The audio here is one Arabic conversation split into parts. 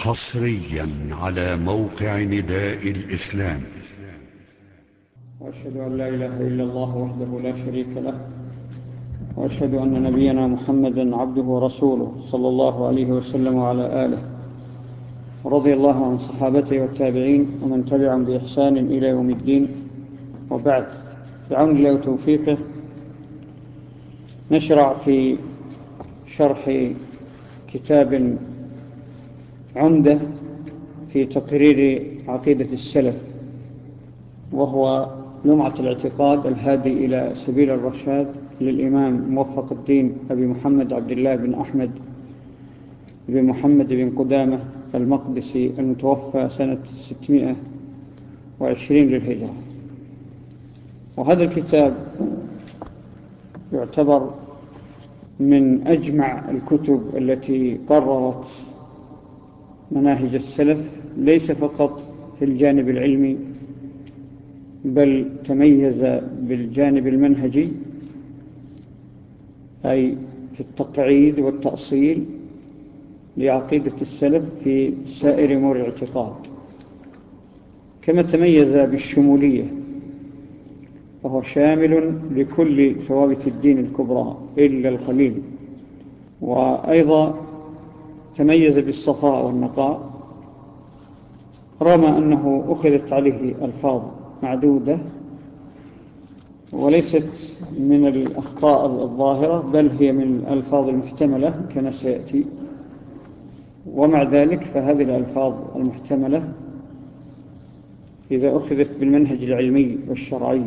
حصريا على موقع نداء الإسلام. وأشهد أن لا إله إلا الله وحده لا شريك له، وأشهد أن نبينا محمدا عبده ورسوله صلى الله عليه وسلم وعلى آله، رضي الله عن صحابته والتابعين ومن تبعهم بإحسان إلى يوم الدين. وبعد، بعون الله وتوفيقه نشرع في شرح كتاب عمدة في تقرير عقيدة السلف، وهو لمعة الاعتقاد الهادي إلى سبيل الرشاد للإمام موفق الدين أبي محمد عبد الله بن أحمد بن محمد بن قدامة المقدسي، المتوفى سنة 620 للهجرة. وهذا الكتاب يعتبر من أجمع الكتب التي قررت مناهج السلف، ليس فقط في الجانب العلمي بل تميز بالجانب المنهجي، أي في التقعيد والتأصيل لعقيدة السلف في سائر أمور الاعتقاد، كما تميز بالشمولية، فهو شامل لكل ثوابت الدين الكبرى إلا القليل. وأيضا تميز بالصفاء والنقاء، رغم أنه أخذت عليه ألفاظ معدودة وليست من الأخطاء الظاهرة، بل هي من الألفاظ المحتملة كما سيأتي. ومع ذلك فهذه الألفاظ المحتملة إذا أخذت بالمنهج العلمي والشرعي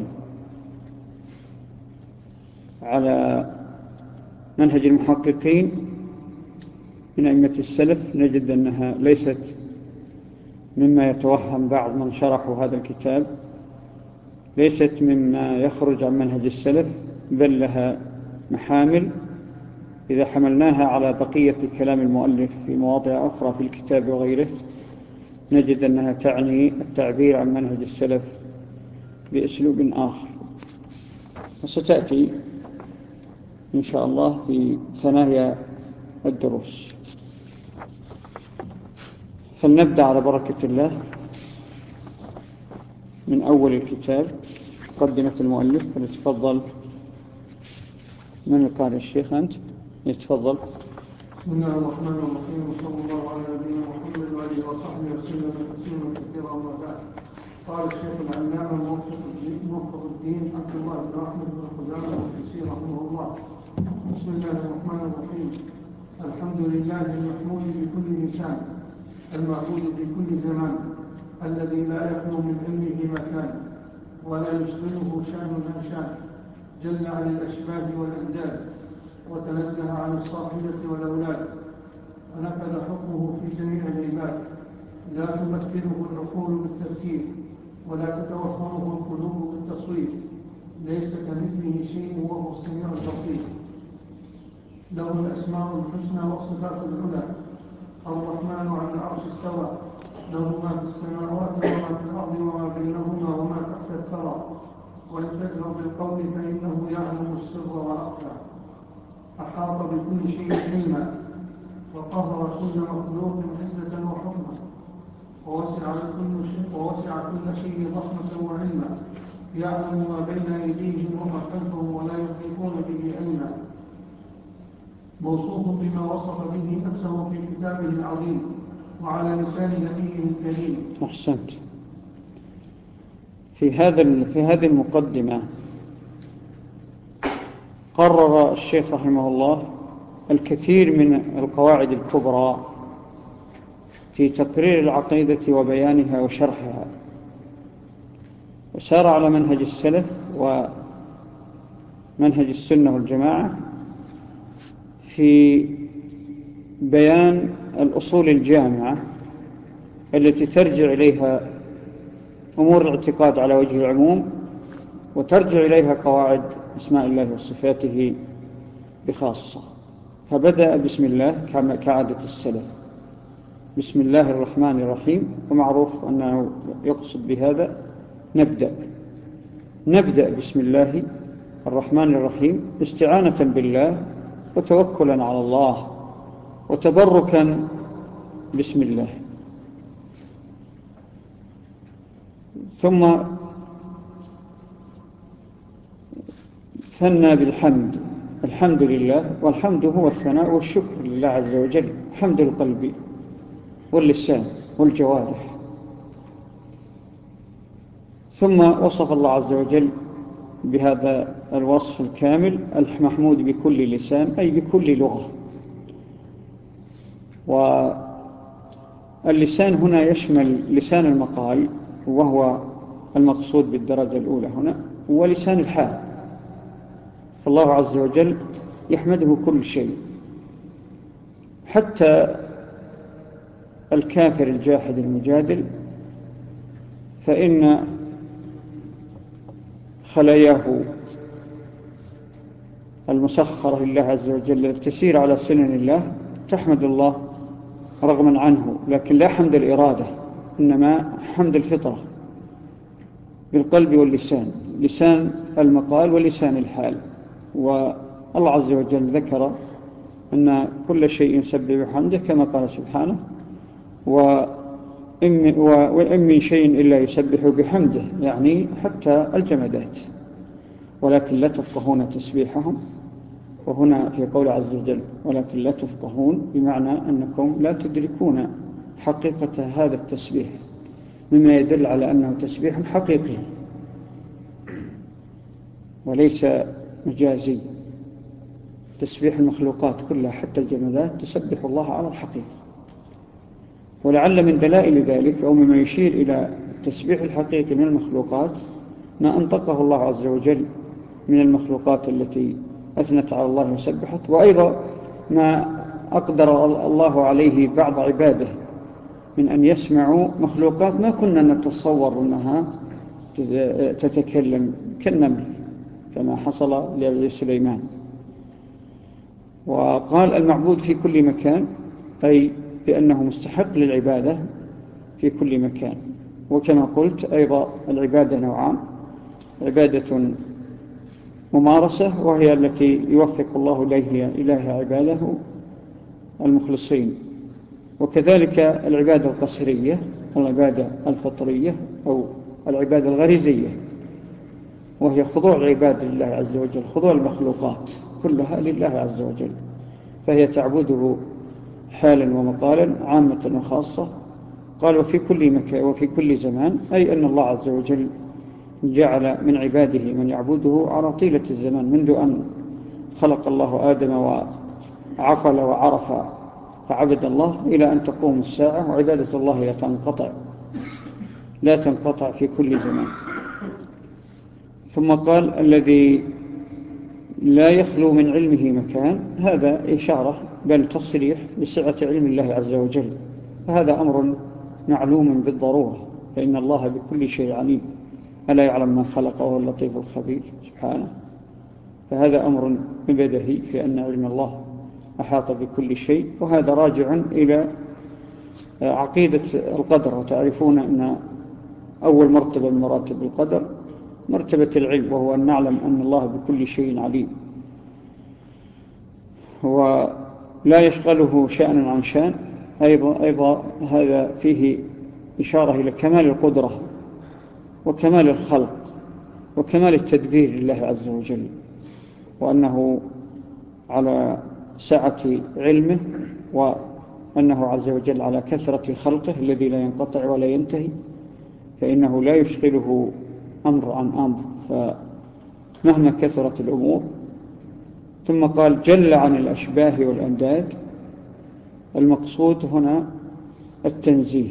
على منهج المحققين من أئمة السلف، نجد أنها ليست مما يتوهم بعض من شرحوا هذا الكتاب، ليست مما يخرج عن منهج السلف، بل لها محامل إذا حملناها على بقية كلام المؤلف في مواضع أخرى في الكتاب وغيره، نجد أنها تعني التعبير عن منهج السلف بأسلوب آخر، وستأتي إن شاء الله في ثنايا الدروس. فلنبدأ على بركة الله من أول الكتاب، مقدمة المؤلف. فليتفضل من قال الشيخ؟ أنت يتفضل. بسم الله الرحمن الرحيم، وصلى الله على نبينا محمد وآله وصحبه وسلم تسليما كثيرا. أما بعد، قال الشيخ العلامة موفق الدين عبد الله بن أحمد بن قدامة المقدسي رحمه الله. بسم الله الرحمن الرحيم. الحمد لله المحمود بكل لسان، المعبود في كل زمان، الذي لا يخلو من علمه مكان ولا يشغله شأن عن شأن، جل عن الأشباه والأنداد، وتنزه عن الصاحبة والأولاد، ونفذ حكمه في جميع العباد. لا تمثله العقول بالتفكير، ولا تتوهمه القلوب بالتصوير، ليس كمثله شيء وهو السميع البصير. له الأسماء الحسنى والصفات العلى. الرحمن على العرش استوى، له ما في السماوات وما في الأرض وما بينهما وما تحت الثرى. وإن تجهر بالقول فإنه يعلم السر وأخفى. أحاط بكل شيء علما، وقهر كل مخلوق عزة وحكمة، ووسع كل شيء رحمة وعلما. يعلم ما بين أيديهم وما خلفهم ولا يحيطون به علما. موصوف بما وصف به نفسه في كتابه العظيم وعلى لسان نبيه الكريم. أحسنت. في هذه المقدمة قرر الشيخ رحمه الله الكثير من القواعد الكبرى في تقرير العقيدة وبيانها وشرحها، وسار على منهج السلف ومنهج السنة والجماعة في بيان الأصول الجامعة التي ترجع إليها أمور الاعتقاد على وجه العموم، وترجع إليها قواعد أسماء الله وصفاته بخاصة. فبدأ بسم الله كعادة السلف، بسم الله الرحمن الرحيم، ومعروف أنه يقصد بهذا نبدأ بسم الله الرحمن الرحيم استعانة بالله وتوكلا على الله وتبركا بسم الله. ثم ثنى بالحمد. الحمد لله، والحمد هو الثناء والشكر لله عز وجل، حمد القلب واللسان والجوارح. ثم وصف الله عز وجل بهذا الوصف الكامل المحمود بكل لسان، أي بكل لغة. واللسان هنا يشمل لسان المقال، وهو المقصود بالدرجة الأولى هنا، ولسان الحال. فالله عز وجل يحمده كل شيء، حتى الكافر الجاحد المجادل، فإن خلاياه المسخرة لله عز وجل تسير على سنن الله تحمد الله رغما عنه، لكن لا حمد الإرادة، إنما حمد الفطرة بالقلب واللسان، لسان المقال ولسان الحال. والله عز وجل ذكر أن كل شيء يسبح بحمده كما قال سبحانه: وإن من شيء إلا يسبح بحمده، يعني حتى الجمادات، ولكن لا تفقهون تسبيحهم. وهنا في قول عز وجل ولكن لا تفقهون، بمعنى أنكم لا تدركون حقيقة هذا التسبيح، مما يدل على أنه تسبيح حقيقي وليس مجازي. تسبيح المخلوقات كلها حتى الجمادات تسبح الله على الحقيقة. ولعل من دلائل ذلك أو مما يشير إلى التسبيح الحقيقي من المخلوقات ما أنطقه الله عز وجل من المخلوقات التي أثنت على الله وسبحت، وأيضا ما أقدر الله عليه بعض عباده من أن يسمعوا مخلوقات ما كنا نتصور أنها تتكلم كالنمل، كما حصل لسليمان. وقال المعبود في كل مكان، أي بأنه مستحق للعبادة في كل مكان. وكما قلت أيضا العبادة نوعان: عبادة ممارسة، وهي التي يوفق الله إليها عباده المخلصين، وكذلك العبادة القصرية، العبادة الفطرية أو العبادة الغريزية، وهي خضوع العباد لله عز وجل، خضوع المخلوقات كلها لله عز وجل، فهي تعبده حالا ومقالا، عامة وخاصة. قال وفي كل مكان وفي كل زمان، أي أن الله عز وجل جعل من عباده من يعبده على طيلة الزمان، منذ أن خلق الله آدم وعقل وعرف فعبد الله إلى أن تقوم الساعة، وعبادة الله لا تنقطع في كل زمان. ثم قال الذي لا يخلو من علمه مكان، هذا إشارة بل تصريح بسعة علم الله عز وجل، فهذا أمر معلوم بالضرورة، فإن الله بكل شيء عليم، ألا يعلم من خلق وهو اللطيف الخبير سبحانه. فهذا أمر بديهي في أن علم الله أحاط بكل شيء، وهذا راجع إلى عقيدة القدر. وتعرفون أن أول مرتبة من مراتب القدر مرتبة العلم، وهو أن نعلم أن الله بكل شيء عليم، ولا يشغله شأن عن شأن. أيضا هذا فيه إشارة إلى كمال القدرة وكمال الخلق وكمال التدبير لله عز وجل، وأنه على سعة علمه، وأنه عز وجل على كثرة خلقه الذي لا ينقطع ولا ينتهي، فإنه لا يشغله أمر عن أمر، فمهما كثرت الأمور. ثم قال جل عن الأشباه والأنداد. المقصود هنا التنزيه،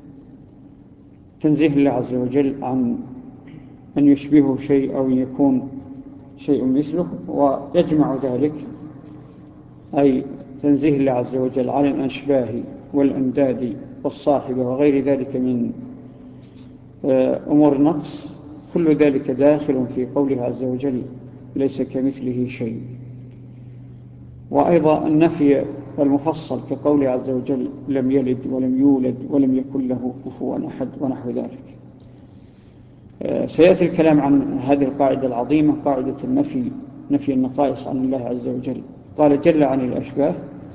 تنزيه الله عز وجل عن أن يشبهه شيء أو يكون شيء مثله، ويجمع ذلك أي تنزيه الله عز وجل عن الأشباه والأنداد والصاحبة وغير ذلك من أمور النقص، كل ذلك داخل في قوله عز وجل ليس كمثله شيء. وأيضا النفي المفصل كقوله عز وجل لم يلد ولم يولد ولم يكن له كفوا أحد ونحو ذلك. سيأتي الكلام عن هذه القاعدة العظيمة، قاعدة نفي النقائص عن الله عز وجل. قال جل عن الأشباه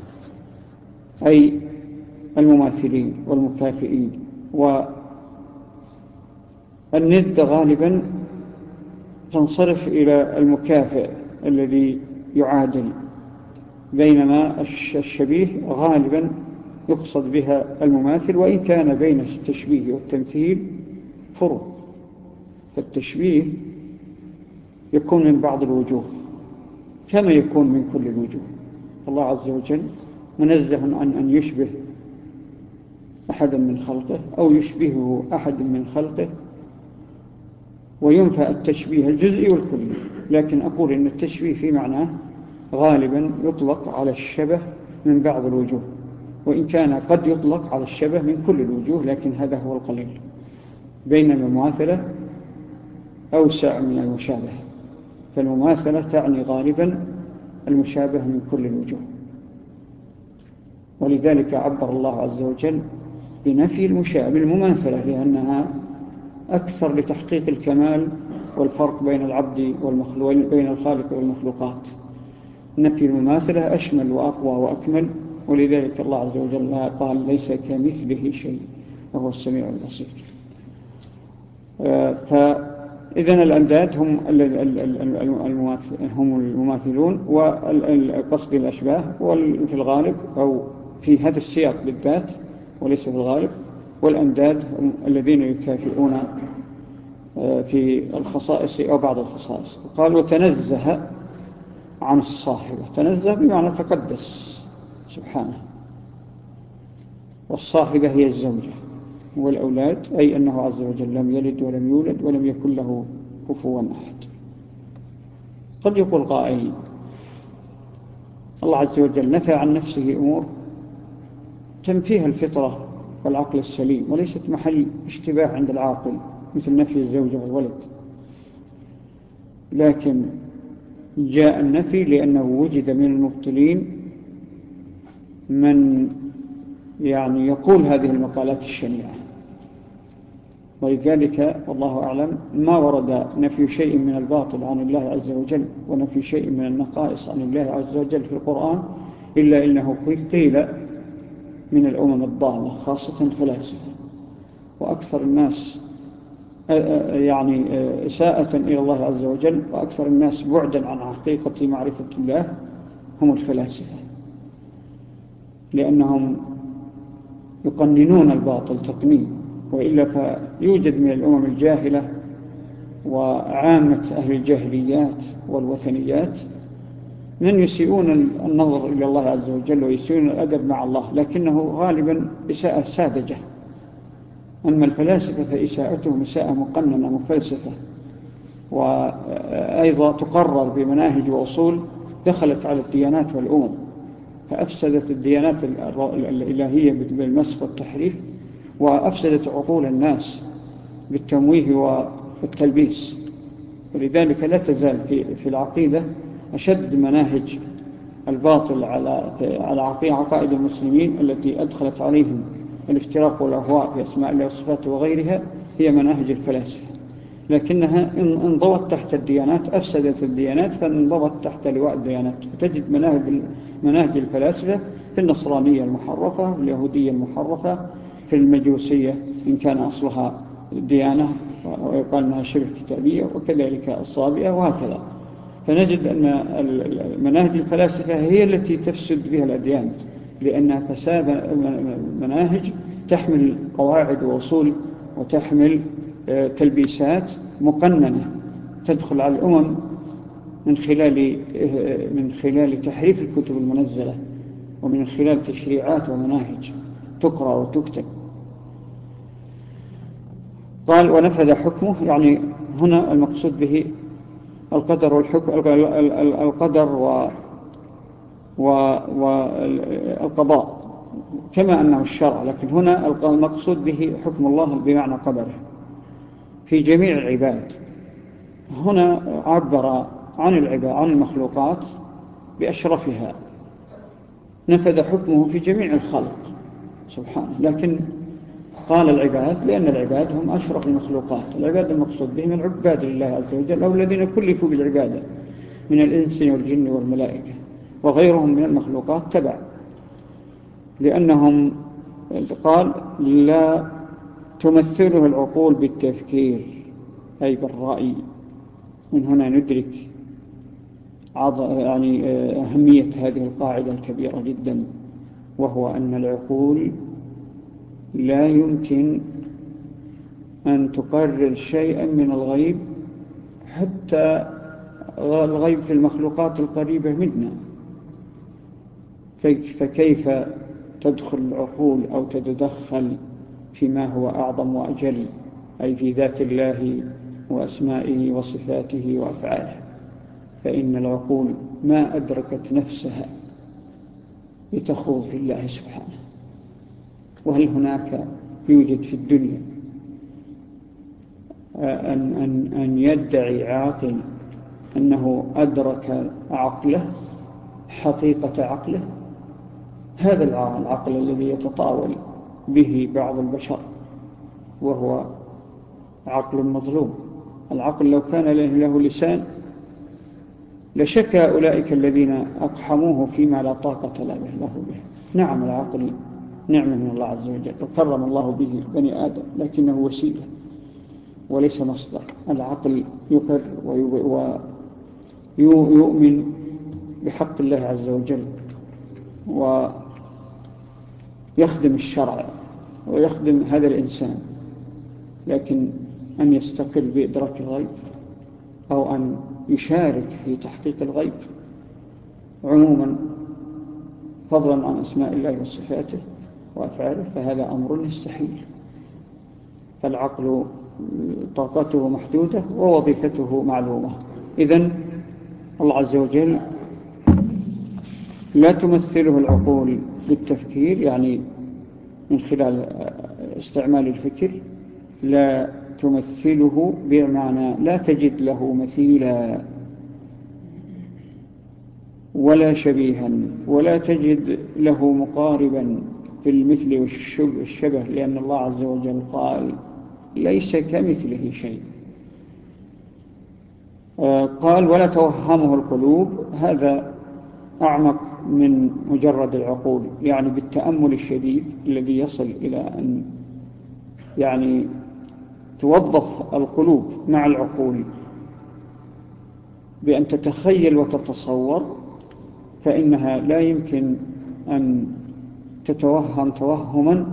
أي المماثلين والمكافئين الند غالبا تنصرف إلى المكافئ الذي يعادل، بينما الشبيه غالبا يقصد بها المماثل، وإن كان بين التشبيه والتمثيل فروق. فالتشبيه يكون من بعض الوجوه كما يكون من كل الوجوه. الله عز وجل منزه عن أن يشبه أحدا من خلقه أو يشبهه أحد من خلقه، وينفى التشبيه الجزئي والكلي. لكن أقول إن التشبيه في معناه غالبا يطلق على الشبه من بعض الوجوه، وإن كان قد يطلق على الشبه من كل الوجوه، لكن هذا هو القليل. بينما المماثلة أوسع من المشابهة، فالمماثلة تعني غالبا المشابه من كل الوجوه. ولذلك عبر الله عز وجل بنفي المماثلة، لأنها أكثر لتحقيق الكمال والفرق بين العبد والمخلوق، بين الخالق والمخلوقات. نفي المماثلة أشمل وأقوى وأكمل، ولذلك الله عز وجل قال ليس كمثله شيء وهو السميع البصير. فإذن الأنداد هم المماثلون، والقصد الأشباه، وفي الغالب أو في هذا السياق بالذات وليس في الغالب، والأنداد هم الذين يكافئون في الخصائص أو بعض الخصائص. قال وتنزه عن الصاحبة. تنزه بمعنى تقدس سبحانه. والصاحبة هي الزوجة والأولاد، أي أنه عز وجل لم يلد ولم يولد ولم يكن له كفوا أحد. قد يقول قائل الله عز وجل نفى عن نفسه أمور تنفيها الفطرة والعقل السليم، وليست محل اشتباه عند العاقل، مثل نفي الزوجة والولد. لكن جاء النفي لأنه وجد من المبطلين من يقول هذه المقالات الشنيعة، ولذلك والله أعلم ما ورد نفي شيء من الباطل عن الله عز وجل ونفي شيء من النقائص عن الله عز وجل في القرآن إلا إنه قيل من الأمم الضالة، خاصة الفلاسفة. وأكثر الناس إساءة إلى الله عز وجل وأكثر الناس بعدا عن حقيقة معرفة الله هم الفلاسفة، لأنهم يقننون الباطل تقنين. وإلا فيوجد من الأمم الجاهلة وعامة أهل الجاهليات والوثنيات من يسيئون النظر إلى الله عز وجل ويسيئون الأدب مع الله، لكنه غالبا إساءة ساذجة. أما الفلاسفة فإساءتهم إساءة مقننة مفلسفة، وأيضا تقرر بمناهج وأصول دخلت على الديانات والأمم، فأفسدت الديانات الإلهية بالمسخ والتحريف، وأفسدت عقول الناس بالتمويه والتلبيس. ولذلك لا تزال في العقيدة أشد مناهج الباطل على عقائد المسلمين التي أدخلت عليهم الافتراق والأهواء في أسماء الله وصفاته وغيرها، هي مناهج الفلاسفة. لكنها انضوت تحت الديانات، أفسدت الديانات فانضوت تحت لواء الديانات. فتجد مناهج الفلاسفة في النصرانية المحرفة، في اليهودية المحرفة، في المجوسية إن كان أصلها ديانة ويقال أنها شبه كتابية، وكذلك الصابئة، وهكذا. فنجد أن مناهج الفلاسفة هي التي تفسد بها الأديان، لأنها فساد مناهج تحمل قواعد وأصول وتحمل تلبيسات مقننة تدخل على الأمم من خلال تحريف الكتب المنزلة، ومن خلال تشريعات ومناهج تقرأ وتكتب. قال ونفذ حكمه، هنا المقصود به القدر والحكم، القدر والقضاء كما أنه الشرع، لكن هنا المقصود به حكم الله بمعنى قدره في جميع العباد. هنا عبر عن المخلوقات بأشرفها، نفذ حكمه في جميع الخلق سبحانه، لكن قال العباد لأن العباد هم أشرف المخلوقات. العباد المقصود بهم العباد لله عز وجل، أو الذين كلفوا بالعبادة من الإنس والجن والملائكة، وغيرهم من المخلوقات تبع، لأنهم قال لا تمثله العقول بالتفكير أي بالرأي. من هنا ندرك أهمية هذه القاعدة الكبيرة جدا، وهو أن العقول لا يمكن أن تقرر شيئا من الغيب، حتى الغيب في المخلوقات القريبة منا. فكيف تدخل العقول أو تتدخل فيما هو أعظم وأجل، أي في ذات الله وأسمائه وصفاته وأفعاله؟ فإن العقول ما أدركت نفسها لتخوض في الله سبحانه. وهل هناك يوجد في الدنيا أن يدعي عاقل أنه أدرك عقله، حقيقة عقله؟ هذا العقل الذي يتطاول به بعض البشر، وهو عقل مظلوم. العقل لو كان له لسان لشكى أولئك الذين أقحموه فيما لا طاقة له به. نعم، العقل نعمة من الله عز وجل، وكرم الله به بني آدم، لكنه وسيلة وليس مصدر. العقل يقر ويؤمن بحق الله عز وجل، ويخدم الشرع ويخدم هذا الإنسان، لكن أن يستقل بإدراك الغيب أو أن يشارك في تحقيق الغيب عموما فضلا عن أسماء الله وصفاته وأفعاله، فهذا أمر يستحيل. فالعقل طاقته محدودة ووظيفته معلومة. إذن الله عز وجل لا تمثله العقول بالتفكير، يعني من خلال استعمال الفكر، لا تمثله بمعنى لا تجد له مثيلا ولا شبيها، ولا تجد له مقاربا في المثل والشبه، لأن الله عز وجل قال ليس كمثله شيء. قال ولا توهمه القلوب، هذا أعمق من مجرد العقول، يعني بالتأمل الشديد الذي يصل إلى أن يعني توظف القلوب مع العقول بأن تتخيل وتتصور، فإنها لا يمكن أن تتوهم توهما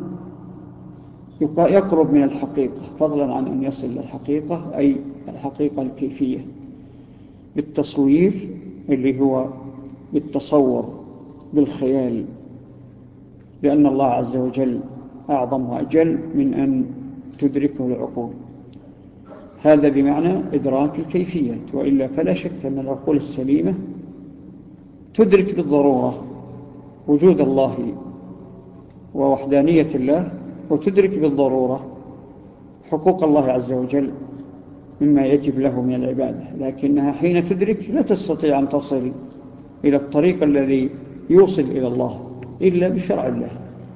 يقرب من الحقيقة، فضلا عن أن يصل للحقيقة، أي الحقيقة الكيفية، بالتصوير اللي هو بالتصور بالخيال، لأن الله عز وجل أعظم وأجل من أن تدركه العقول. هذا بمعنى إدراك الكيفية، وإلا فلا شك أن العقول السليمة تدرك بالضرورة وجود الله ووحدانية الله، وتدرك بالضرورة حقوق الله عز وجل مما يجب له من العبادة، لكنها حين تدرك لا تستطيع أن تصل إلى الطريق الذي يوصل إلى الله إلا بشرع الله.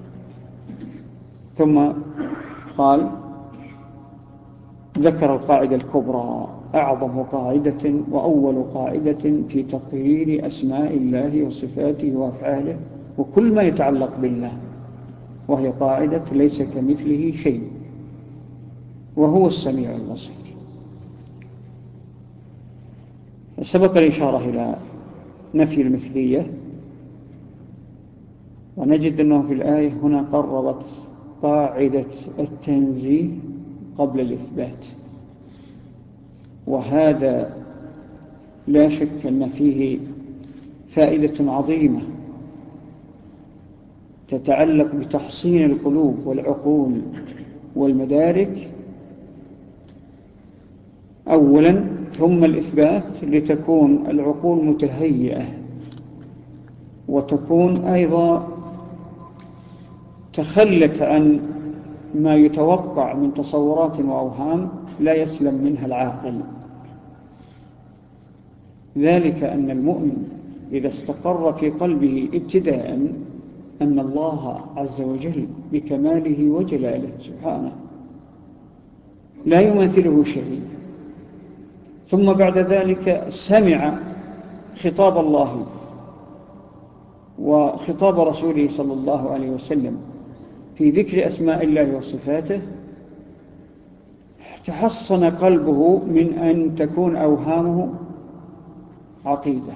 ثم قال ذكر القاعدة الكبرى، أعظم قاعدة وأول قاعدة في تقرير أسماء الله وصفاته وأفعاله وكل ما يتعلق بالله، وهي قاعدة ليس كمثله شيء وهو السميع البصير. سبق الإشارة إلى نفي المثلية، ونجد أنه في الآية هنا قربت قاعدة التنزيه قبل الإثبات، وهذا لا شك أن فيه فائدة عظيمة تتعلق بتحصين القلوب والعقول والمدارك أولا، ثم الإثبات لتكون العقول متهيئة، وتكون أيضا تخلت عن ما يتوقع من تصورات وأوهام لا يسلم منها العاقل. ذلك أن المؤمن إذا استقر في قلبه ابتداء أن الله عز وجل بكماله وجلاله سبحانه لا يماثله شيء، ثم بعد ذلك سمع خطاب الله وخطاب رسوله صلى الله عليه وسلم في ذكر أسماء الله وصفاته، تحصن قلبه من أن تكون أوهامه عقيدة.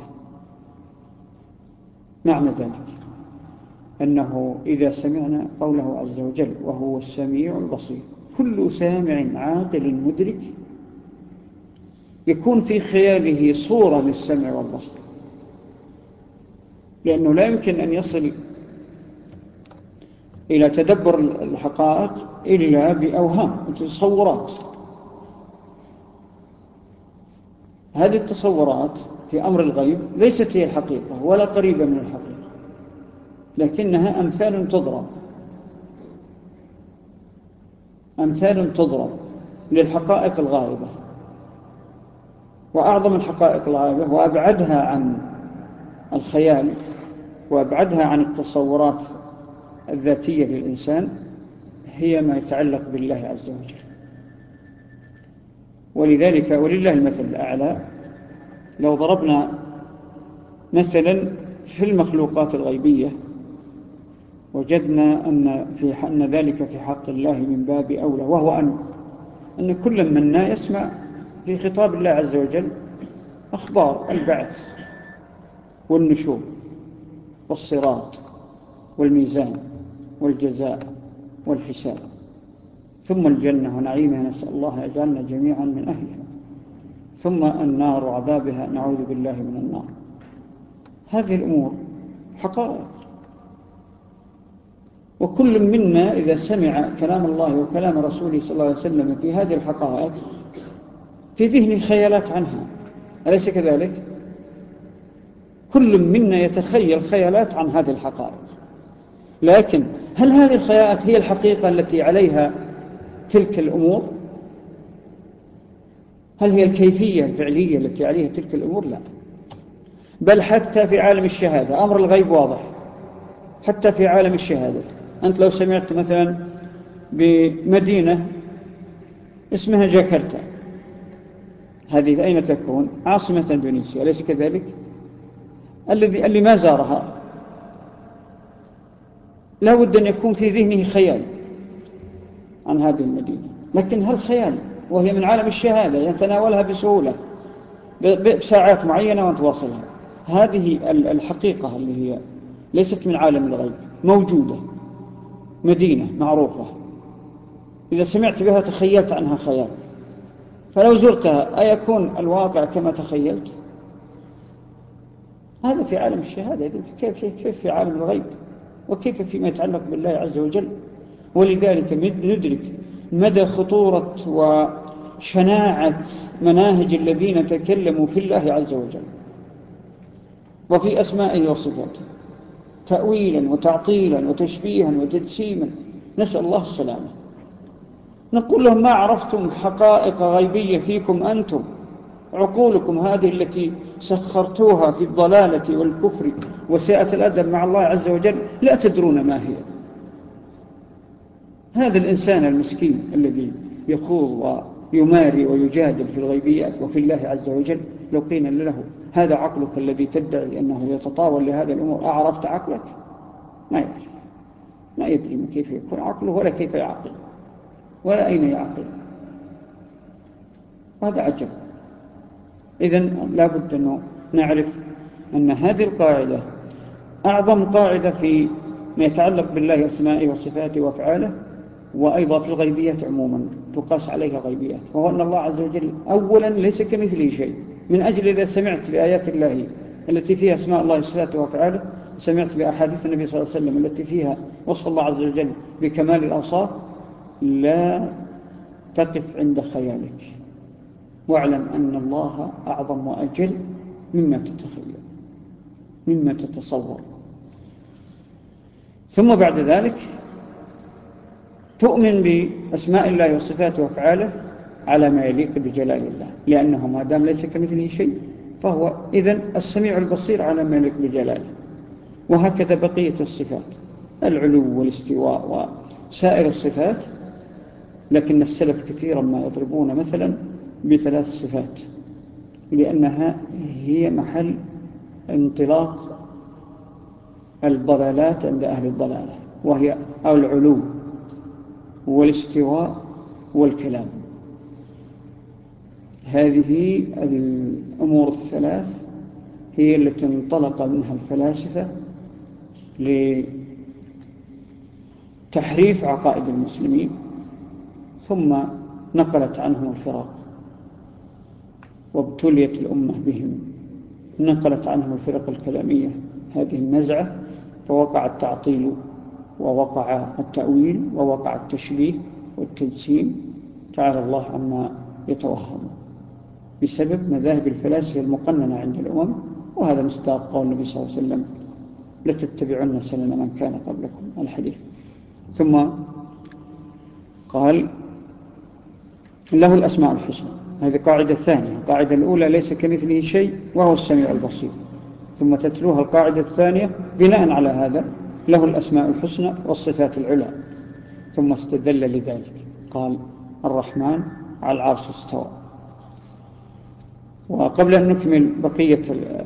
معنى ذلك أنه إذا سمعنا قوله عز وجل وهو السميع البصير، كل سامع عاقل مدرك يكون في خياله صورة للسمع والبصر، لأنه لا يمكن أن يصل إلى تدبر الحقائق إلا بأوهام وتصورات. هذه التصورات في أمر الغيب ليست هي الحقيقة ولا قريبة من الحقيقة، لكنها أمثال تضرب للحقائق الغائبة. وأعظم الحقائق الغائبة وأبعدها عن الخيال وأبعدها عن التصورات الذاتية للإنسان هي ما يتعلق بالله عز وجل. ولذلك ولله المثل الأعلى، لو ضربنا مثلا في المخلوقات الغيبية وجدنا أن ذلك في حق الله من باب أولى، وهو أن كل منا يسمع في خطاب الله عز وجل أخبار البعث والنشور والصراط والميزان والجزاء والحساب، ثم الجنة ونعيمها نسأل الله يجعلنا جميعا من أهلها، ثم النار وعذابها نعوذ بالله من النار. هذه الأمور حقائق، وكل منا إذا سمع كلام الله وكلام رسوله صلى الله عليه وسلم في هذه الحقائق في ذهنه خيالات عنها، أليس كذلك؟ كل منا يتخيل خيالات عن هذه الحقائق، لكن هل هذه الخيالات هي الحقيقة التي عليها تلك الأمور؟ هل هي الكيفية الفعلية التي عليها تلك الأمور؟ لا، بل حتى في عالم الشهادة أمر الغيب واضح. حتى في عالم الشهادة أنت لو سمعت مثلا بمدينة اسمها جاكرتا، هذه أين تكون؟ عاصمة إندونيسيا، أليس كذلك؟ اللي ما زارها لا بد أن يكون في ذهنه خيال عن هذه المدينة، لكن هل خيال وهي من عالم الشهادة يتناولها بسهولة بساعات معينة وتواصلها؟ هذه الحقيقة اللي هي ليست من عالم الغيب، موجودة، مدينة معروفة، إذا سمعت بها تخيلت عنها خيال، فلو زرتها أيكون الواقع كما تخيلت؟ هذا في عالم الشهادة. كيف في عالم الغيب؟ وكيف فيما يتعلق بالله عز وجل؟ ولذلك ندرك مدى خطورة وشناعة مناهج الذين تكلموا في الله عز وجل وفي أسمائه وصفاته تأويلا وتعطيلا وتشبيها وتجسيما، نسأل الله السلامة. نقول لهم ما عرفتم حقائق غيبية فيكم أنتم، عقولكم هذه التي سخرتوها في الضلالة والكفر وساءة الأدب مع الله عز وجل لا تدرون ما هي. هذا الإنسان المسكين الذي يخوض ويماري ويجادل في الغيبيات وفي الله عز وجل، لو قيل له هذا عقلك الذي تدعي أنه يتطاول لهذا الأمور، أعرفت عقلك؟ ما يعرف، ما يدري من كيف يكون عقله ولا كيف يعقل ولا أين يعقل. هذا عجب. إذن لا بد أن نعرف أن هذه القاعدة أعظم قاعدة في ما يتعلق بالله أسمائه وصفاته وأفعاله، وأيضا في الغيبيات عموما تقاس عليها غيبيات، وهو أن الله عز وجل أولا ليس كمثله شيء. من أجل إذا سمعت بآيات الله التي فيها أسماء الله وصفاته وأفعاله، سمعت بأحاديث النبي صلى الله عليه وسلم التي فيها وصف الله عز وجل بكمال الأوصاف، لا تقف عند خيالك، واعلم أن الله أعظم وأجل مما تتخيل مما تتصور. ثم بعد ذلك تؤمن بأسماء الله وصفاته وأفعاله على ما يليق بجلال الله، لأنه ما دام ليس كمثله شيء فهو إذن السميع البصير على ما يليق بجلاله. وهكذا بقية الصفات، العلو والاستواء وسائر الصفات، لكن السلف كثيرا ما يضربون مثلا بثلاث صفات لأنها هي محل انطلاق الضلالات عند أهل الضلالة، وهي العلو والاستواء والكلام. هذه الأمور الثلاث هي التي انطلق منها الفلاسفة لتحريف عقائد المسلمين، ثم نقلت عنهم الفرق وابتليت الأمة بهم. نقلت عنهم الفرق الكلامية هذه النزعة، فوقع التعطيل ووقع التأويل ووقع التشبيه والتجسيم، تعالى الله عما يتوهم، بسبب مذاهب الفلاسفة المقننة عند الأمم. وهذا مصداق قول النبي صلى الله عليه وسلم: لتتبعن سنن من كان قبلكم، الحديث. ثم قال: له الأسماء الحسنى. هذه قاعدة ثانية. القاعدة الأولى: ليس كمثله شيء وهو السميع البصير. ثم تتلوها القاعدة الثانية بناء على هذا: له الأسماء الحسنى والصفات العلى. ثم استدل لذلك قال: الرحمن على العرش استوى. وقبل أن نكمل بقية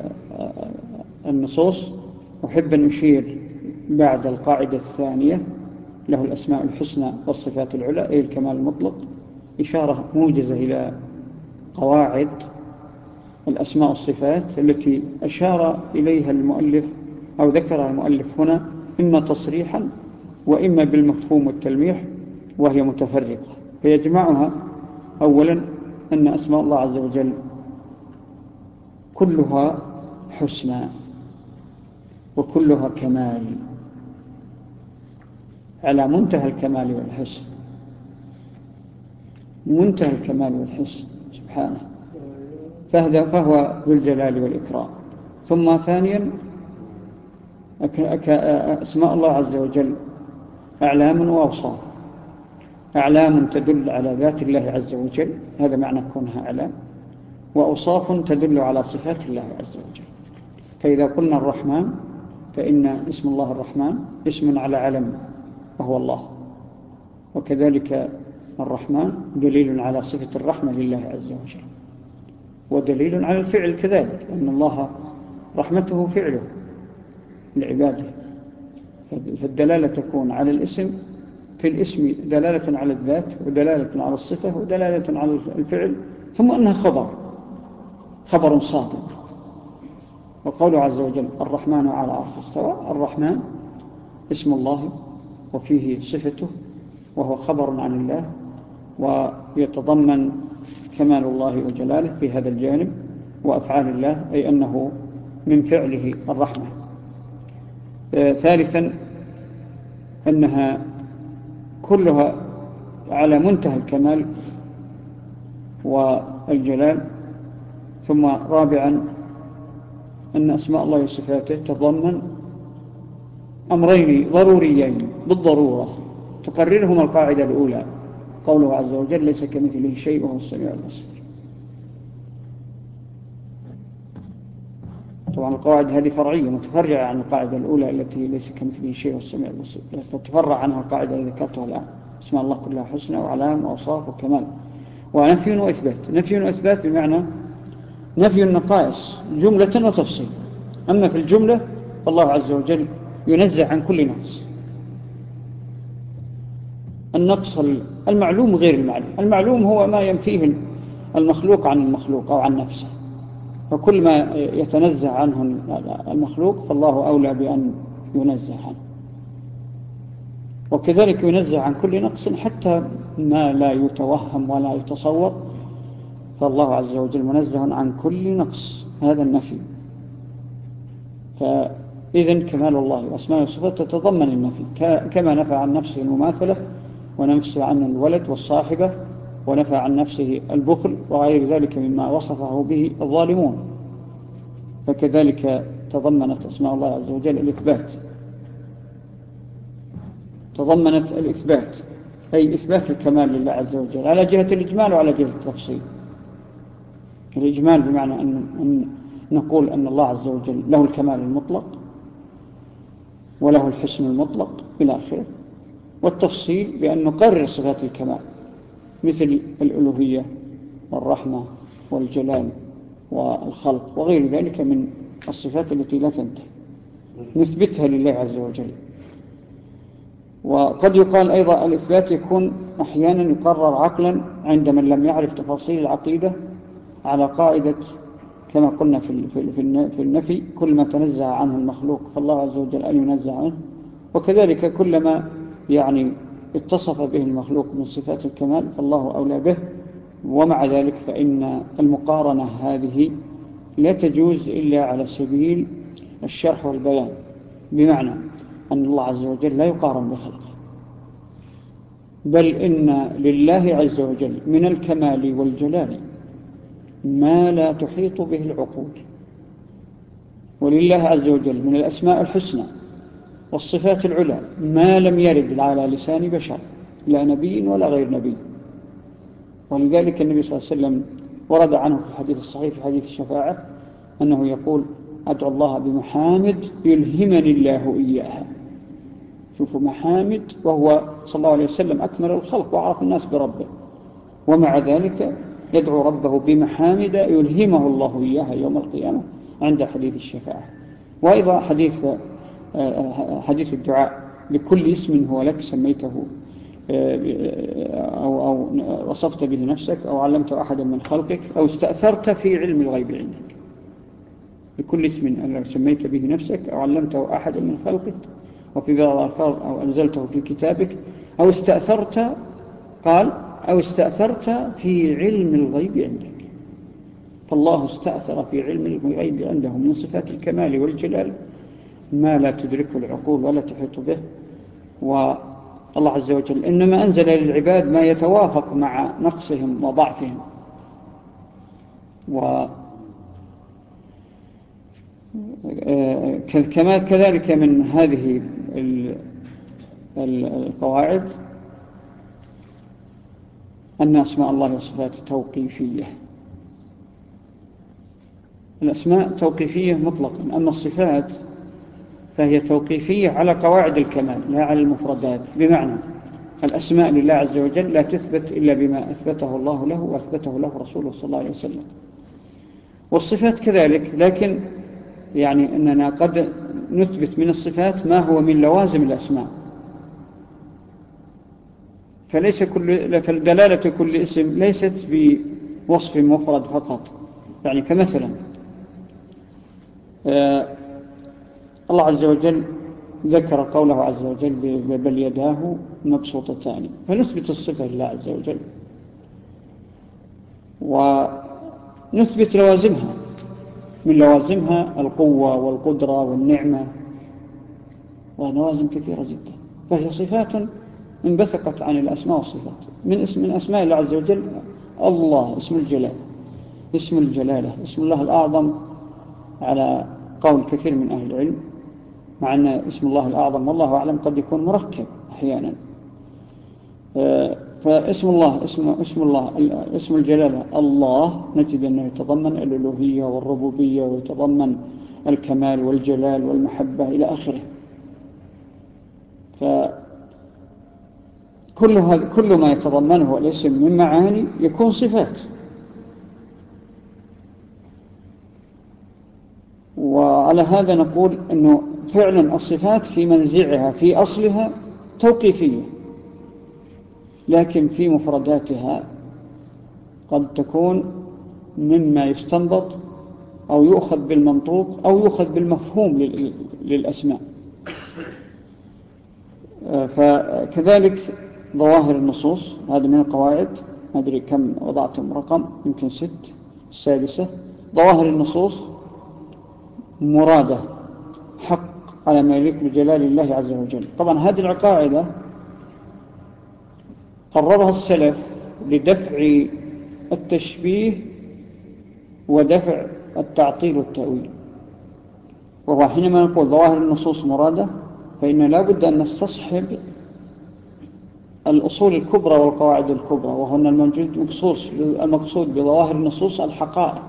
النصوص، أحب أن أشير بعد القاعدة الثانية له الأسماء الحسنى والصفات العلى، أي الكمال المطلق، إشارة موجزة إلى قواعد الأسماء والصفات التي أشار إليها المؤلف أو ذكرها المؤلف هنا، إما تصريحا وإما بالمفهوم والتلميح، وهي متفرقة. فيجمعها: أولا أن أسماء الله عز وجل كلها حسنى وكلها كمال، على منتهى الكمال والحسن، منتهى الكمال والحسن سبحانه، فهو ذو الجلال والإكرام. ثم ثانيا أسماء الله عز وجل أعلام وأوصاف. أعلام تدل على ذات الله عز وجل، هذا معنى كونها أعلام، وأوصاف تدل على صفات الله عز وجل. فإذا قلنا الرحمن فإن اسم الله الرحمن اسم على علم وهو الله، وكذلك الرحمن دليل على صفة الرحمة لله عز وجل، ودليل على الفعل كذلك، أن الله رحمته فعله لعباده. فالدلالة تكون على الاسم، في الاسم دلالة على الذات ودلالة على الصفة ودلالة على الفعل، ثم أنها خبر صادق. وقوله عز وجل: الرحمن على العرش استوى. الرحمن اسم الله وفيه صفته، وهو خبر عن الله، ويتضمن كمال الله وجلاله في هذا الجانب، وأفعال الله، أي أنه من فعله الرحمة. ثالثا أنها كلها على منتهى الكمال والجلال. ثم رابعا أن أسماء الله وصفاته تضمن أمرين ضروريين بالضرورة تقررهما القاعدة الأولى، قوله عز وجل: ليس كمثله شيء وهو السميع البصير. طبعا القواعد هذه فرعية متفرعة عن القاعدة الأولى التي ليس كمثله شيء والسميع البصير، فتفرع عنها القاعدة التي ذكرتها الآن: اسماء الله كلها حسنى وعلام وأوصاف وكمال. ونفي وإثبات. نفي وإثبات بمعنى نفي النقائص جملة وتفصيل. أما في الجملة فالله عز وجل ينزع عن كل نقص. النقص المعلوم غير المعلوم. المعلوم هو ما ينفيه المخلوق عن المخلوق أو عن نفسه، فكل ما يتنزع عنه المخلوق فالله أولى بأن ينزع عنه. وكذلك ينزع عن كل نقص حتى ما لا يتوهم ولا يتصور، فالله عز وجل منزه عن كل نقص. هذا النفي. فإذن كمال الله وأسماء وصفاته تتضمن النفي، كما نفى عن نفسه المماثلة، ونفى عن الولد والصاحبة، ونفى عن نفسه البخل وغير ذلك مما وصفه به الظالمون. فكذلك تضمنت أسماء الله عز وجل الإثبات، تضمنت الإثبات، أي إثبات الكمال لله عز وجل على جهة الإجمال وعلى جهة التفصيل. الإجمال بمعنى أن نقول أن الله عز وجل له الكمال المطلق وله الحسن المطلق إلى آخره، والتفصيل بأن نقرر صفات الكمال مثل الألوهية والرحمة والجلال والخلق وغير ذلك من الصفات التي لا تنتهي، نثبتها لله عز وجل. وقد يقال أيضا الإثبات يكون أحيانا يقرر عقلا عند من لم يعرف تفاصيل العقيدة على قاعدة كما قلنا في النفي: كل ما تنزه عنه المخلوق فالله عز وجل أن ينزه عنه، وكذلك كلما يعني اتصف به المخلوق من صفات الكمال فالله أولى به. ومع ذلك فإن المقارنة هذه لا تجوز إلا على سبيل الشرح والبيان، بمعنى أن الله عز وجل لا يقارن بخلقه، بل إن لله عز وجل من الكمال والجلال ما لا تحيط به العقول، ولله عز وجل من الأسماء الحسنى والصفات العلى ما لم يرد على لسان بشر، لا نبي ولا غير نبي. ولذلك النبي صلى الله عليه وسلم ورد عنه في الحديث الصحيح في حديث الشفاعة أنه يقول: أدعو الله بمحامد يلهمني الله إياها. شوفوا، محامد، وهو صلى الله عليه وسلم أكمل الخلق وأعرف الناس بربه، ومع ذلك يدعو ربه بمحامد يلهمه الله إياها يوم القيامة عند حديث الشفاعة. وأيضا حديث الدعاء: بكل اسم هو لك سميته أو وصفت به نفسك أو علمته أحدا من خلقك أو استأثرت في علم الغيب عندك. بكل اسم سميت به نفسك أو علمته أحدا من خلقك، وفي بعض الألفاظ أو أنزلته في كتابك، أو استأثرت، قال: أو استأثرت في علم الغيب عندك. فالله استأثر في علم الغيب عنده من صفات الكمال والجلال ما لا تدركه العقول ولا تحيط به. والله عز وجل إنما أنزل للعباد ما يتوافق مع نقصهم وضعفهم. كذلك من هذه القواعد أن أسماء الله وصفاته توقيفية. الأسماء توقيفية مطلقا، أما الصفات فهي توقيفية على قواعد الكمال لا على المفردات. بمعنى الأسماء لله عز وجل لا تثبت إلا بما أثبته الله له وأثبته له رسوله صلى الله عليه وسلم، والصفات كذلك، لكن يعني أننا قد نثبت من الصفات ما هو من لوازم الأسماء، فالدلالة كل اسم ليست بوصف مفرد فقط. يعني كمثلا الله عز وجل ذكر قوله عز وجل: بل يداه مبسوطتان، فنثبت الصفة لله عز وجل ونثبت لوازمها، من لوازمها القوة والقدرة والنعمة ولوازم كثيرة جدا، فهي صفات انبثقت عن الأسماء والصفات. من أسماء الله عز وجل الله، اسم الجلال، اسم الجلالة، اسم الله الأعظم على قول كثير من أهل العلم، مع أن اسم الله الأعظم والله أعلم قد يكون مركب أحيانا. فاسم الله اسم الجلالة الله، نجد أنه يتضمن الألوهية والربوبية ويتضمن الكمال والجلال والمحبة إلى آخره. كل ما يتضمنه الاسم من معاني يكون صفات. وعلى هذا نقول أنه فعلا الصفات في منزعها في أصلها توقيفية، لكن في مفرداتها قد تكون مما يستنبط أو يؤخذ بالمنطوق أو يؤخذ بالمفهوم للأسماء. فكذلك ظواهر النصوص، هذا من القواعد، ما أدري كم وضعتم رقم، يمكن 6، السادسة: ظواهر النصوص مرادة حق على ما يليق بجلال الله عز وجل. طبعا هذه القاعدة قررها السلف لدفع التشبيه ودفع التعطيل والتأويل. وهو حينما نقول ظواهر النصوص مرادة فإن لا بد أن نستصحب الأصول الكبرى والقواعد الكبرى، وهن المقصود بظواهر النصوص الحقائق،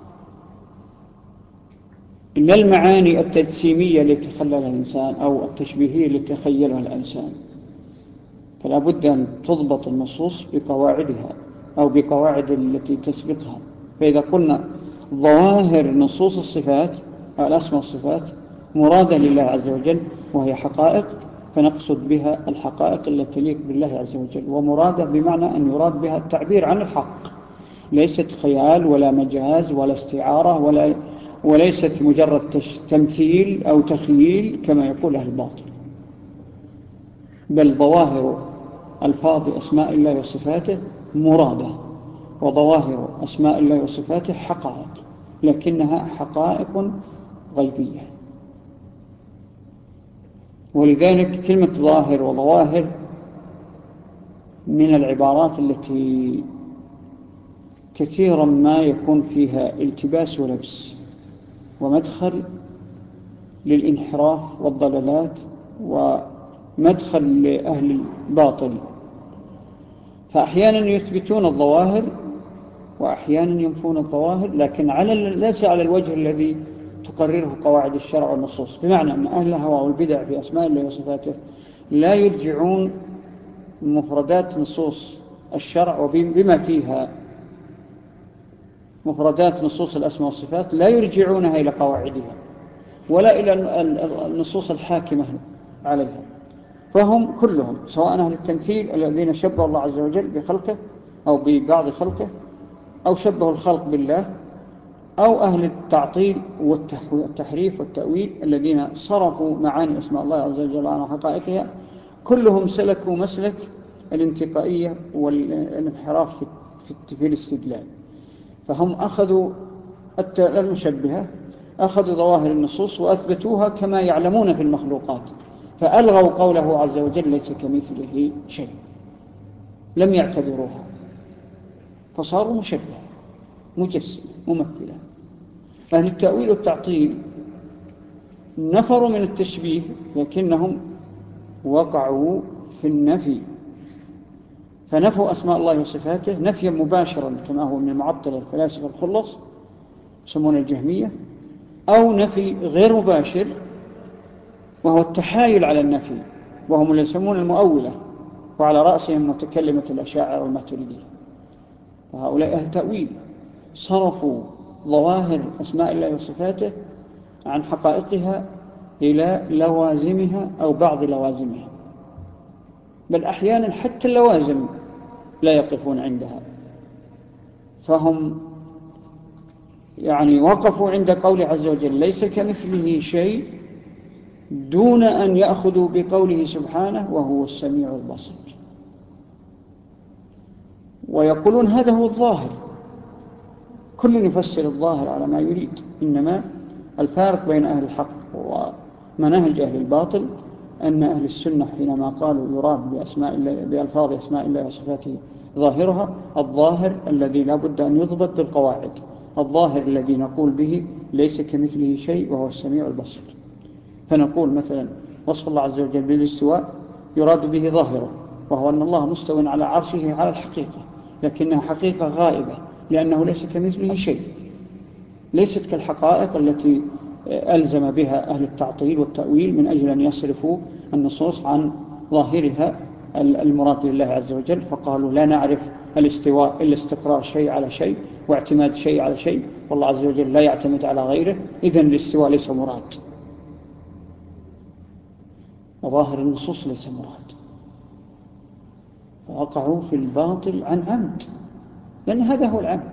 لا المعاني التجسيمية التي تخللها الإنسان أو التشبيهية التي تخيلها الإنسان. فلا بد أن تضبط النصوص بقواعدها أو بقواعد التي تسبقها. فإذا قلنا ظواهر نصوص الصفات الأسماء والصفات مرادة لله عز وجل وهي حقائق، فنقصد بها الحقائق التي تليق بالله عز وجل، ومرادة بمعنى أن يراد بها التعبير عن الحق ليست خيال ولا مجاز ولا استعارة وليست مجرد تمثيل أو تخييل كما يقول أهل الباطل، بل ظواهر ألفاظ أسماء الله وصفاته مرادة، وظواهر أسماء الله وصفاته حقائق، لكنها حقائق غيبية. ولذلك كلمة ظاهر وظواهر من العبارات التي كثيرا ما يكون فيها التباس ولبس ومدخل للانحراف والضلالات ومدخل لأهل الباطل، فأحيانا يثبتون الظواهر وأحيانا ينفون الظواهر، لكن ليس على الوجه الذي تقرره قواعد الشرع والنصوص، بمعنى أن أهل الهوى والبدع في أسماء الله وصفاته لا يرجعون مفردات نصوص الشرع وبما فيها مفردات نصوص الأسماء والصفات لا يرجعونها إلى قواعدها ولا إلى النصوص الحاكمة عليها، فهم كلهم سواء أهل التمثيل الذين شبهوا الله عز وجل بخلقه أو ببعض خلقه أو شبهوا الخلق بالله، أو أهل التعطيل والتحريف والتأويل الذين صرفوا معاني أسماء الله عز وجل عن حقائقها، كلهم سلكوا مسلك الانتقائية والانحراف في الاستدلال. فهم أخذوا المشبهة، أخذوا ظواهر النصوص وأثبتوها كما يعلمون في المخلوقات، فألغوا قوله عز وجل ليس كمثله شيء، لم يعتبروها، فصاروا مشبهة مجسمة ممثلة. أهل التأويل والتعطيل نفروا من التشبيه لكنهم وقعوا في النفي، فنفوا أسماء الله وصفاته نفيا مباشرا كما هو من المعطلة الفلاسفة الخلص يسمون الجهمية، أو نفي غير مباشر وهو التحايل على النفي، وهم اللي يسمون المؤولة، وعلى رأسهم متكلمة الأشاعرة والماتريدية. فهؤلاء أهل تأويل صرفوا ظواهر أسماء الله وصفاته عن حقائقها إلى لوازمها أو بعض لوازمها، بل أحيانا حتى اللوازم لا يقفون عندها، فهم وقفوا عند قول عز وجل ليس كمثله شيء دون أن يأخذوا بقوله سبحانه وهو السميع البصير، ويقولون هذا هو الظاهر، كل يفسر الظاهر على ما يريد، إنما الفارق بين أهل الحق ومناهج أهل الباطل أن أهل السنة حينما قالوا يراد بألفاظ أسماء الله وصفاته ظاهرها الظاهر الذي لا بد أن يضبط بالقواعد، الظاهر الذي نقول به ليس كمثله شيء وهو السميع البصير. فنقول مثلا وصف الله عز وجل بالاستواء يراد به ظاهره، وهو أن الله مستوى على عرشه على الحقيقة، لكنها حقيقة غائبة لأنه ليس كمثله شيء، ليست كالحقائق التي ألزم بها أهل التعطيل والتأويل من أجل أن يصرفوا النصوص عن ظاهرها المراد لله عز وجل، فقالوا لا نعرف الاستواء إلا استقرار شيء على شيء واعتماد شيء على شيء، والله عز وجل لا يعتمد على غيره، إذن الاستواء ليس مراد، وظاهر النصوص ليس مراد، وقعوا في الباطل عن عمد، لأن هذا هو العمد.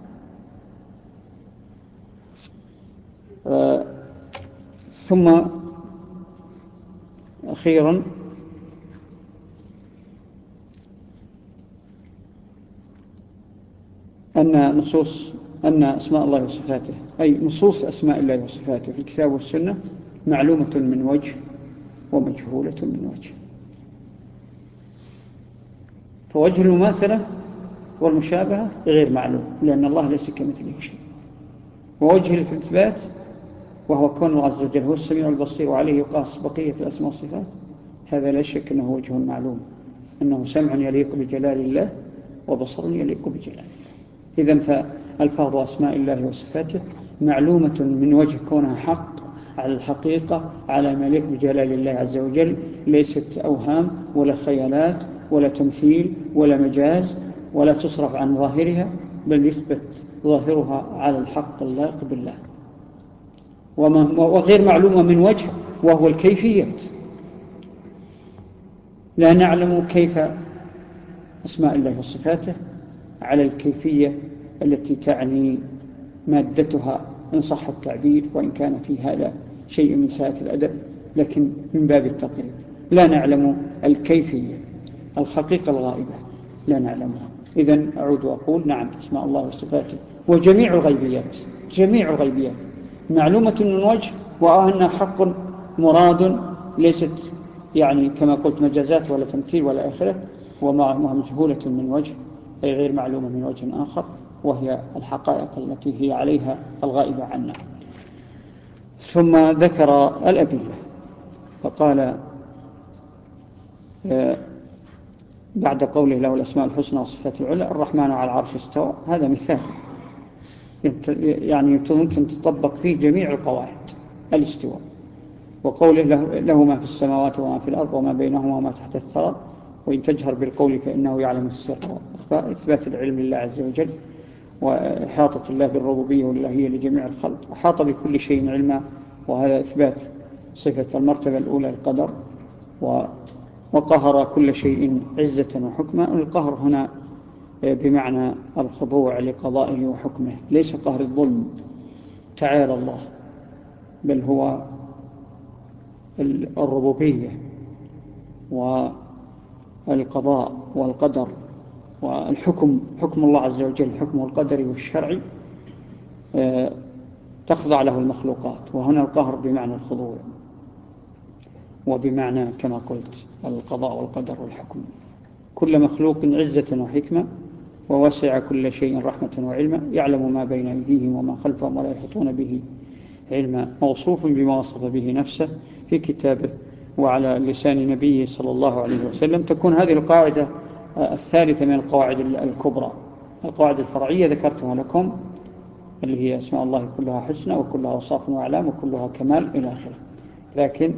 ثم أخيرا أن أسماء الله وصفاته أي نصوص أسماء الله وصفاته في الكتاب والسنة معلومة من وجه ومجهولة من وجه، فوجه المماثلة والمشابهة غير معلوم لأن الله ليس كمثله شيء، ووجه الإثبات وهو كون الله عز وجل هو السميع البصير وعليه يقاس بقية الأسماء والصفات، هذا لا شك أنه وجه معلوم، أنه سمع يليق بجلال الله وبصر يليق بجلال الله. إذن فألفاظ أسماء الله وصفاته معلومة من وجه كونها حق على الحقيقة على ما يليق بجلال الله عز وجل، ليست أوهام ولا خيالات ولا تمثيل ولا مجاز ولا تصرف عن ظاهرها، بل يثبت ظاهرها على الحق اللائق بالله. وغير معلومة من وجه وهو الكيفيات، لا نعلم كيف أسماء الله وصفاته على الكيفية التي تعني مادتها إن صح التعبير، وإن كان في هذا شيء من ساءة الأدب، لكن من باب التقريب. لا نعلم الكيفية، الحقيقة الغائبة لا نعلمها. إذن أعود وأقول نعم، اسماء الله وصفاته وجميع الغيبيات، جميع الغيبيات معلومة من وجه، وأنها حق مراد، ليست يعني كما قلت مجازات ولا تمثيل ولا آخره، ومعها مجهولة من وجه أي غير معلومة من وجه آخر، وهي الحقائق التي هي عليها الغائبة عنا. ثم ذكر الأدلة فقال بعد قوله له الأسماء الحسنى والصفات العلى الرحمن على العرش استوى، هذا مثال يعني ممكن تطبق فيه جميع القواعد الاستواء. وقوله له ما في السماوات وما في الأرض وما بينهما وما تحت الثرى وإن تجهر بالقول فإنه يعلم السر وأخفى، إثبات العلم لله عز وجل، وإحاطة الله بالربوبية والإلهية لجميع الخلق، أحاط بكل شيء علما، وهذا إثبات صفة المرتبة الأولى القدر، وقهر كل شيء عزة وحكمة. القهر هنا بمعنى الخضوع لقضائه وحكمه، ليس قهر الظلم تعالى الله، بل هو الربوبية والقضاء والقدر والحكم، حكم الله عز وجل، حكم القدر والشرعي تخضع له المخلوقات. وهنا القهر بمعنى الخضوع، وبمعنى كما قلت القضاء والقدر والحكم. كل مخلوق عزة وحكمة، ووسع كل شيء رحمة وعلما، يعلم ما بين أيديهم وما خلفهم ولا يحيطون به علما، موصوف بما وصف به نفسه في كتابه وعلى لسان نبيه صلى الله عليه وسلم. تكون هذه القاعدة الثالثة من القواعد الكبرى. القواعد الفرعية ذكرتها لكم، اللي هي اسماء الله كلها حسنى وكلها أوصاف وأعلام وكلها كمال إلى آخره. لكن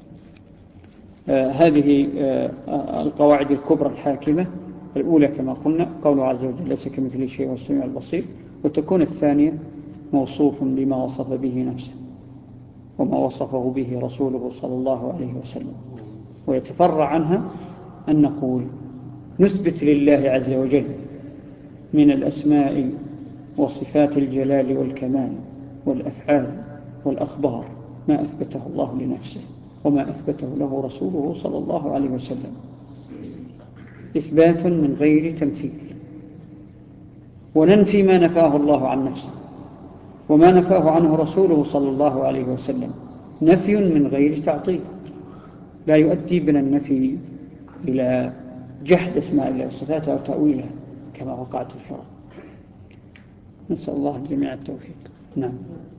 هذه القواعد الكبرى الحاكمة، الأولى كما قلنا قوله عز وجل ليس كمثله شيء وهو السميع البصير، وتكون الثانية موصوف بما وصف به نفسه وما وصفه به رسوله صلى الله عليه وسلم. ويتفرع عنها أن نقول نثبت لله عز وجل من الأسماء وصفات الجلال والكمال والأفعال والأخبار ما أثبته الله لنفسه وما أثبته له رسوله صلى الله عليه وسلم، إثبات من غير تمثيل. وننفي ما نفاه الله عن نفسه وما نفاه عنه رسوله صلى الله عليه وسلم، نفي من غير تعطيل، لا يؤدي بنا النفي إلى جحد اسماء الله وصفاته أو تأويله كما وقعت الفرق. نسأل الله الجميع التوفيق. نعم.